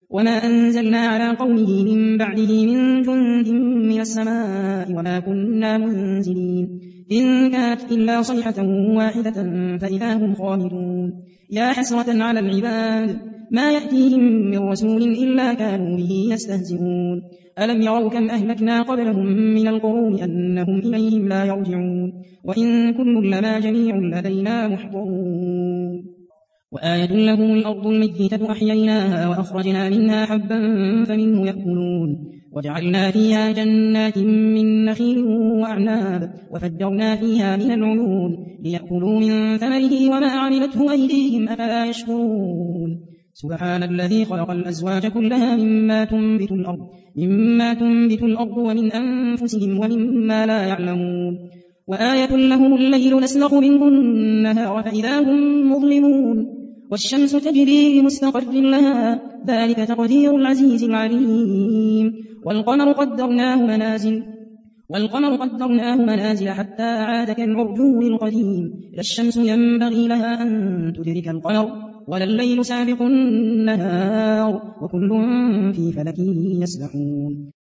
وما أنزلنا على قومه من بعده من جند من السماء وما كنا منزلين إن كانت إلا صيحة واحدة فإذا هم خامدون يا حسرة على العباد ما يأتيهم من رسول إلا كانوا به يستهزئون ألم يروا كم أهلكنا قبلهم من القرون أنهم إليهم لا يرجعون وإن كل لما جميع لدينا محضرون وآية لهم الأرض الميتة أحييناها وأخرجنا منها حبا فمنه يأكلون وجعلنا فيها جنات من نخيل وأعناب وفجرنا فيها من العيون ليأكلوا من ثمره وما عملته أيديهم أفلا يشكرون سبحان الذي خلق الأزواج كلها مما تنبت الأرض ومن أنفسهم ومما لا يعلمون وآية لهم الليل نسلخ منه النهار فإذا هم مظلمون والشمس تجري لمستقر لها ذلك تقدير العزيز العليم والقمر قدرناه منازل حتى عاد كالعرجون القديم لا الشمس ينبغي لها أن تدرك القمر ولا الليل سابق النهار وكل في فلك يسبحون